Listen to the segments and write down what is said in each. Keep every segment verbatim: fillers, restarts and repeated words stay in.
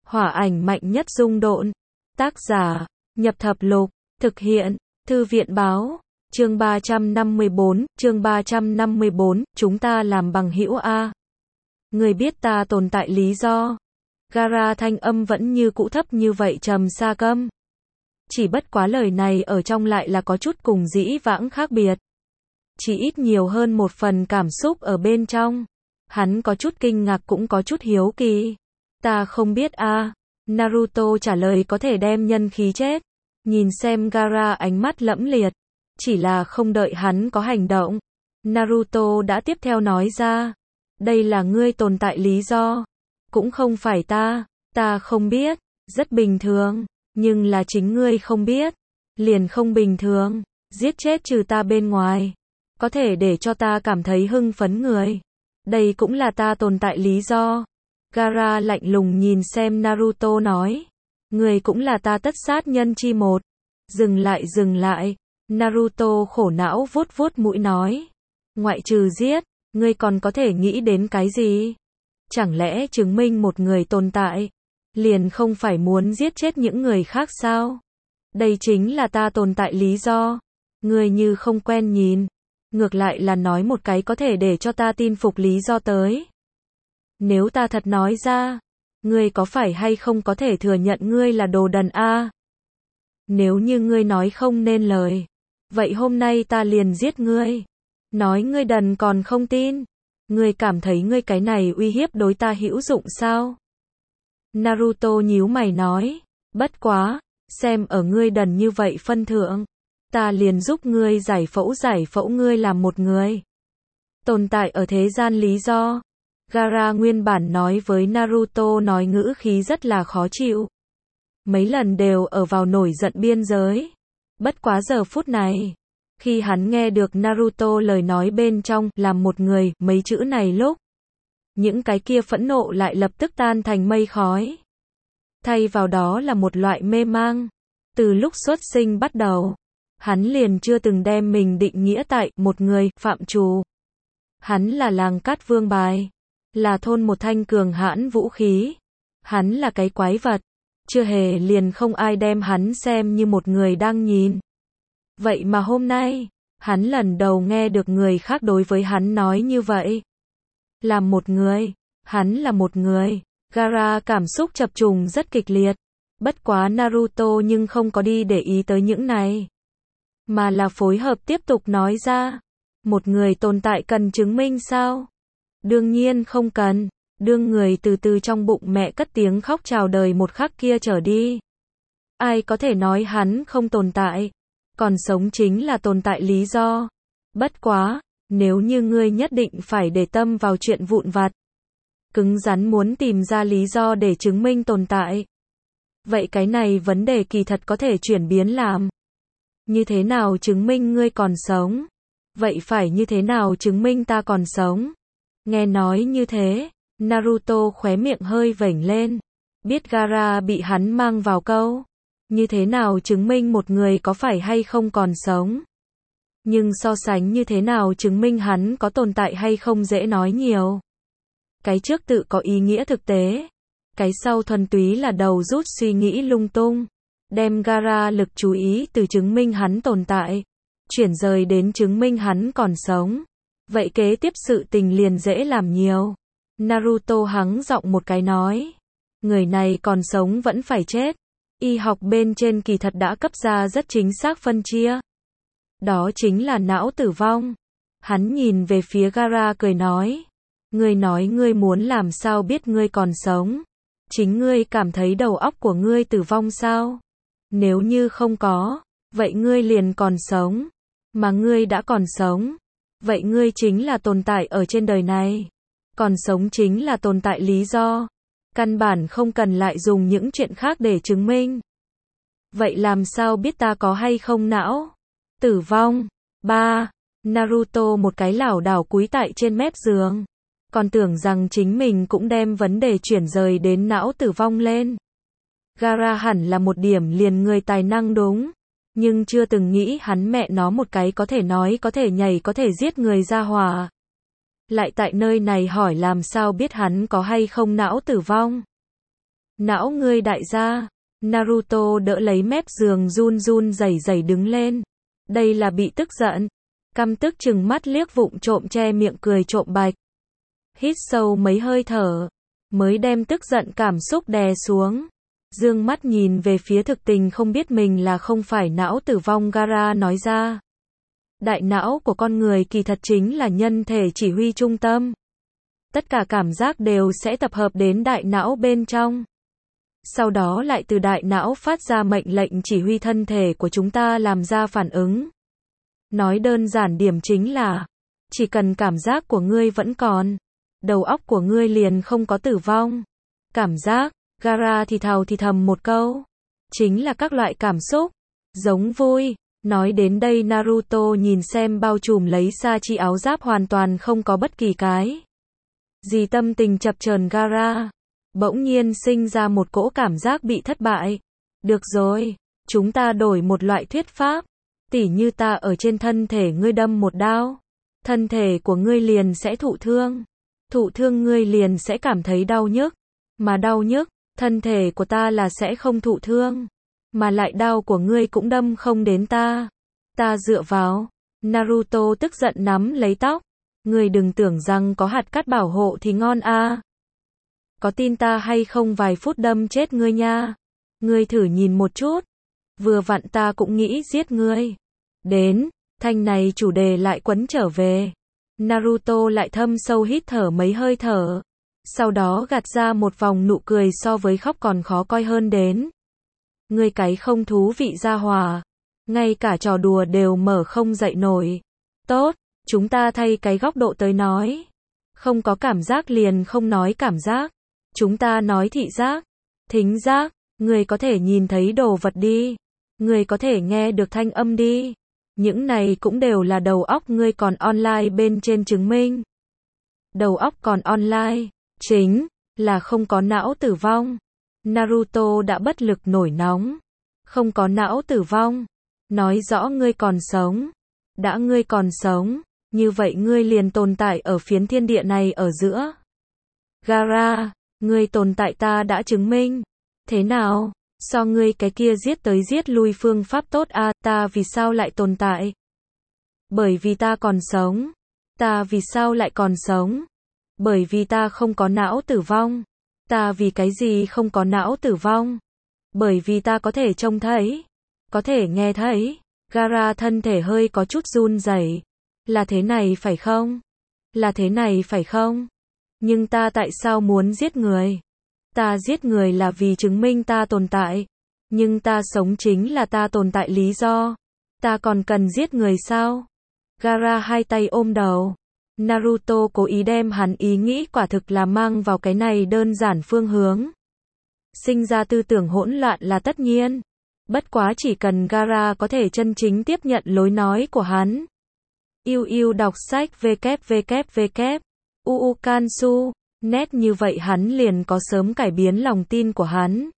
Hỏa ảnh mạnh nhất dung độn. Tác giả, Nhập Thập Lục. Thực hiện, Thư viện Báo. Chương ba trăm năm mươi bốn, chương ba trăm năm mươi bốn, chúng ta làm bằng hữu a. Người biết ta tồn tại lý do. Gara thanh âm vẫn như cũ thấp như vậy trầm xa câm. Chỉ bất quá lời này ở trong lại là có chút cùng dĩ vãng khác biệt. Chỉ ít nhiều hơn một phần cảm xúc ở bên trong. Hắn có chút kinh ngạc cũng có chút hiếu kỳ. Ta không biết a. Naruto trả lời có thể đem nhân khí chết. Nhìn xem Gara ánh mắt lẫm liệt. Chỉ là không đợi hắn có hành động. Naruto đã tiếp theo nói ra. Đây là ngươi tồn tại lý do. Cũng không phải ta. Ta không biết. Rất bình thường. Nhưng là chính ngươi không biết. Liền không bình thường. Giết chết trừ ta bên ngoài. Có thể để cho ta cảm thấy hưng phấn người. Đây cũng là ta tồn tại lý do. Gara lạnh lùng nhìn xem Naruto nói. Người cũng là ta tất sát nhân chi một. Dừng lại dừng lại. Naruto khổ não vuốt vuốt mũi nói. Ngoại trừ giết, ngươi còn có thể nghĩ đến cái gì? Chẳng lẽ chứng minh một người tồn tại, liền không phải muốn giết chết những người khác sao? Đây chính là ta tồn tại lý do. Ngươi như không quen nhìn. Ngược lại là nói một cái có thể để cho ta tin phục lý do tới. Nếu ta thật nói ra, ngươi có phải hay không có thể thừa nhận ngươi là đồ đần a? Nếu như ngươi nói không nên lời, vậy hôm nay ta liền giết ngươi. Nói ngươi đần còn không tin. Ngươi cảm thấy ngươi cái này uy hiếp đối ta hữu dụng sao? Naruto nhíu mày nói. Bất quá, xem ở ngươi đần như vậy phân thượng. Ta liền giúp ngươi giải phẫu giải phẫu ngươi làm một người. Tồn tại ở thế gian lý do. Gara nguyên bản nói với Naruto nói ngữ khí rất là khó chịu. Mấy lần đều ở vào nổi giận biên giới. Bất quá giờ phút này, khi hắn nghe được Naruto lời nói bên trong làm một người mấy chữ này lúc, những cái kia phẫn nộ lại lập tức tan thành mây khói. Thay vào đó là một loại mê mang. Từ lúc xuất sinh bắt đầu, hắn liền chưa từng đem mình định nghĩa tại một người phạm trù. Hắn là làng cát vương bài, là thôn một thanh cường hãn vũ khí. Hắn là cái quái vật, chưa hề liền không ai đem hắn xem như một người đang nhìn. Vậy mà hôm nay, hắn lần đầu nghe được người khác đối với hắn nói như vậy. Là một người, hắn là một người. Gara cảm xúc chập trùng rất kịch liệt. Bất quá Naruto nhưng không có đi để ý tới những này. Mà là phối hợp tiếp tục nói ra. Một người tồn tại cần chứng minh sao? Đương nhiên không cần. Đương người từ từ trong bụng mẹ cất tiếng khóc chào đời một khắc kia trở đi. Ai có thể nói hắn không tồn tại? Còn sống chính là tồn tại lý do. Bất quá, nếu như ngươi nhất định phải để tâm vào chuyện vụn vặt, cứng rắn muốn tìm ra lý do để chứng minh tồn tại, vậy cái này vấn đề kỳ thật có thể chuyển biến làm. Như thế nào chứng minh ngươi còn sống? Vậy phải như thế nào chứng minh ta còn sống? Nghe nói như thế, Naruto khóe miệng hơi vểnh lên. Biết Gara bị hắn mang vào câu. Như thế nào chứng minh một người có phải hay không còn sống? Nhưng so sánh như thế nào chứng minh hắn có tồn tại hay không dễ nói nhiều. Cái trước tự có ý nghĩa thực tế. Cái sau thuần túy là đầu rút suy nghĩ lung tung. Đem Gara lực chú ý từ chứng minh hắn tồn tại, chuyển rời đến chứng minh hắn còn sống. Vậy kế tiếp sự tình liền dễ làm nhiều. Naruto hắng giọng một cái nói. Người này còn sống vẫn phải chết. Y học bên trên kỳ thật đã cấp ra rất chính xác phân chia. Đó chính là não tử vong. Hắn nhìn về phía Gara cười nói. Ngươi nói ngươi muốn làm sao biết ngươi còn sống? Chính ngươi cảm thấy đầu óc của ngươi tử vong sao? Nếu như không có, vậy ngươi liền còn sống. Mà ngươi đã còn sống, vậy ngươi chính là tồn tại ở trên đời này. Còn sống chính là tồn tại lý do. Căn bản không cần lại dùng những chuyện khác để chứng minh. Vậy làm sao biết ta có hay không não? Tử vong. Ba. Naruto một cái lảo đảo cúi tại trên mép giường. Còn tưởng rằng chính mình cũng đem vấn đề chuyển rời đến não tử vong lên. Gara hẳn là một điểm liền người tài năng đúng. Nhưng chưa từng nghĩ hắn mẹ nó một cái có thể nói có thể nhảy có thể giết người ra hỏa. Lại tại nơi này hỏi làm sao biết hắn có hay không não tử vong. Não ngươi đại gia. Naruto đỡ lấy mép giường run run rẩy rẩy đứng lên. Đây là bị tức giận. Căm tức chừng mắt liếc vụng trộm che miệng cười trộm bạch. Hít sâu mấy hơi thở. Mới đem tức giận cảm xúc đè xuống. Dương mắt nhìn về phía thực tình không biết mình là không phải não tử vong Gaara nói ra. Đại não của con người kỳ thật chính là nhân thể chỉ huy trung tâm. Tất cả cảm giác đều sẽ tập hợp đến đại não bên trong. Sau đó lại từ đại não phát ra mệnh lệnh chỉ huy thân thể của chúng ta làm ra phản ứng. Nói đơn giản điểm chính là, chỉ cần cảm giác của ngươi vẫn còn, đầu óc của ngươi liền không có tử vong. Cảm giác, Gaara thì thào thì thầm một câu, chính là các loại cảm xúc, giống vui. Nói đến đây Naruto nhìn xem bao trùm lấy sa chi áo giáp hoàn toàn không có bất kỳ cái gì tâm tình chập chờn Gaara. Bỗng nhiên sinh ra một cỗ cảm giác bị thất bại. Được rồi, chúng ta đổi một loại thuyết pháp. Tỉ như ta ở trên thân thể ngươi đâm một đao. Thân thể của ngươi liền sẽ thụ thương. Thụ thương ngươi liền sẽ cảm thấy đau nhức. Mà đau nhức, thân thể của ta là sẽ không thụ thương. Mà lại đau của ngươi cũng đâm không đến ta. Ta dựa vào. Naruto tức giận nắm lấy tóc. Ngươi đừng tưởng rằng có hạt cát bảo hộ thì ngon a. Có tin ta hay không vài phút đâm chết ngươi nha. Ngươi thử nhìn một chút. Vừa vặn ta cũng nghĩ giết ngươi. Đến, thanh này chủ đề lại quấn trở về. Naruto lại thâm sâu hít thở mấy hơi thở. Sau đó gạt ra một vòng nụ cười so với khóc còn khó coi hơn đến. Ngươi cái không thú vị gia hỏa. Ngay cả trò đùa đều mở không dậy nổi. Tốt, chúng ta thay cái góc độ tới nói. Không có cảm giác liền không nói cảm giác. Chúng ta nói thị giác, thính giác, người có thể nhìn thấy đồ vật đi, người có thể nghe được thanh âm đi. Những này cũng đều là đầu óc ngươi còn online bên trên chứng minh. Đầu óc còn online, chính là không có não tử vong. Naruto đã bất lực nổi nóng. Không có não tử vong, nói rõ ngươi còn sống. Đã ngươi còn sống, như vậy ngươi liền tồn tại ở phiến thiên địa này ở giữa. Gaara, ngươi tồn tại ta đã chứng minh. Thế nào? So ngươi cái kia giết tới giết lui phương pháp tốt a, à, ta vì sao lại tồn tại? Bởi vì ta còn sống. Ta vì sao lại còn sống? Bởi vì ta không có não tử vong. Ta vì cái gì không có não tử vong? Bởi vì ta có thể trông thấy, có thể nghe thấy. Gaara thân thể hơi có chút run rẩy. Là thế này phải không? Là thế này phải không? Nhưng ta tại sao muốn giết người? Ta giết người là vì chứng minh ta tồn tại. Nhưng ta sống chính là ta tồn tại lý do. Ta còn cần giết người sao? Gaara hai tay ôm đầu. Naruto cố ý đem hắn ý nghĩ quả thực là mang vào cái này đơn giản phương hướng. Sinh ra tư tưởng hỗn loạn là tất nhiên. Bất quá chỉ cần Gaara có thể chân chính tiếp nhận lối nói của hắn. Yêu yêu đọc sách www. Uukansu, nét như vậy hắn liền có sớm cải biến lòng tin của hắn.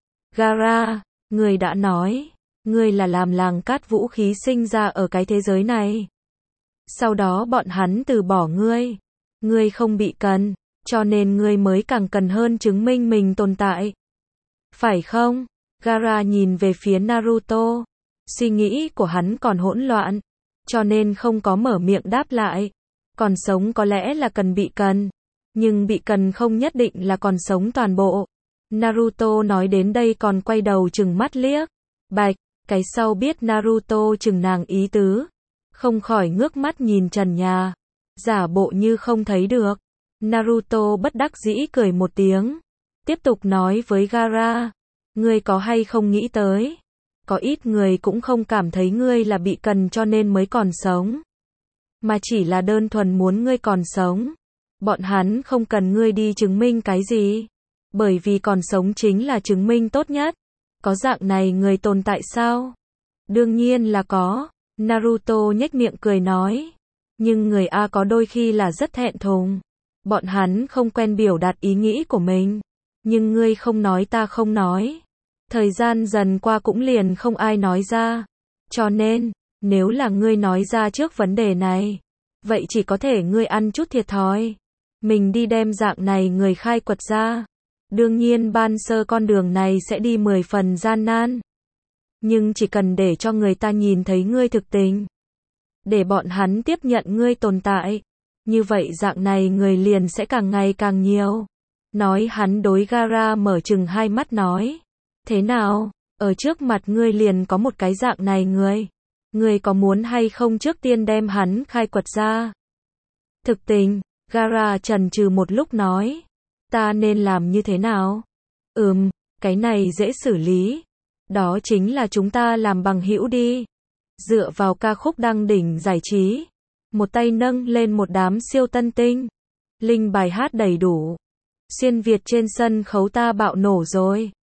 Gaara, người đã nói, ngươi là làm làng cát vũ khí sinh ra ở cái thế giới này. Sau đó bọn hắn từ bỏ ngươi. Ngươi không bị cần, cho nên ngươi mới càng cần hơn chứng minh mình tồn tại. Phải không? Gaara nhìn về phía Naruto. Suy nghĩ của hắn còn hỗn loạn, cho nên không có mở miệng đáp lại. Còn sống có lẽ là cần bị cần, nhưng bị cần không nhất định là còn sống toàn bộ. Naruto nói đến đây còn quay đầu chừng mắt liếc. Bạch, cái sau biết Naruto chừng nàng ý tứ. Không khỏi ngước mắt nhìn trần nhà. Giả bộ như không thấy được. Naruto bất đắc dĩ cười một tiếng. Tiếp tục nói với Gaara. Ngươi có hay không nghĩ tới? Có ít người cũng không cảm thấy ngươi là bị cần cho nên mới còn sống. Mà chỉ là đơn thuần muốn ngươi còn sống. Bọn hắn không cần ngươi đi chứng minh cái gì. Bởi vì còn sống chính là chứng minh tốt nhất. Có dạng này người tồn tại sao? Đương nhiên là có. Naruto nhếch miệng cười nói. Nhưng người A có đôi khi là rất thẹn thùng. Bọn hắn không quen biểu đạt ý nghĩ của mình. Nhưng ngươi không nói ta không nói. Thời gian dần qua cũng liền không ai nói ra. Cho nên, nếu là ngươi nói ra trước vấn đề này, vậy chỉ có thể ngươi ăn chút thiệt thòi. Mình đi đem dạng này người khai quật ra. Đương nhiên ban sơ con đường này sẽ đi mười phần gian nan. Nhưng chỉ cần để cho người ta nhìn thấy ngươi thực tình, để bọn hắn tiếp nhận ngươi tồn tại, như vậy dạng này người liền sẽ càng ngày càng nhiều. Nói hắn đối Gara mở chừng hai mắt nói. Thế nào, ở trước mặt ngươi liền có một cái dạng này người. Ngươi có muốn hay không trước tiên đem hắn khai quật ra? Thực tình, Gara chần chừ một lúc nói. Ta nên làm như thế nào? Ừm, cái này dễ xử lý. Đó chính là chúng ta làm bằng hữu đi. Dựa vào ca khúc đăng đỉnh giải trí. Một tay nâng lên một đám siêu tân tinh. Linh bài hát đầy đủ. Xuyên Việt trên sân khấu ta bạo nổ rồi.